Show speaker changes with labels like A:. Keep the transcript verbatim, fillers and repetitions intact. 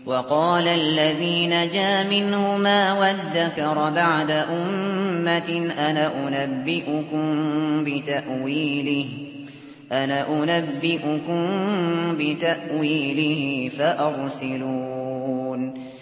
A: وقال الذي نجا منهما وادكر بعد أمة أنا أنبئكم بتأويله أنا أنبئكم بتأويله فأرسلون